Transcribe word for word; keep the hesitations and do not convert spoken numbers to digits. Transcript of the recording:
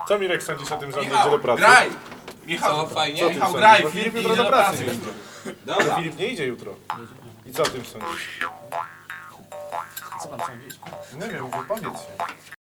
Co Mirek sądzisz o tym, że on będzie Michał, do pracy? graj! Michał, Co, fajnie? Co ty Michał, sądzisz? graj, Bo Filip Filip idzie jutro do do pracy pracy. będzie. Dobra. Filip nie idzie jutro. I co o tym sądzisz? Co pan sądzisz? Nie wiem, wypowiedz się.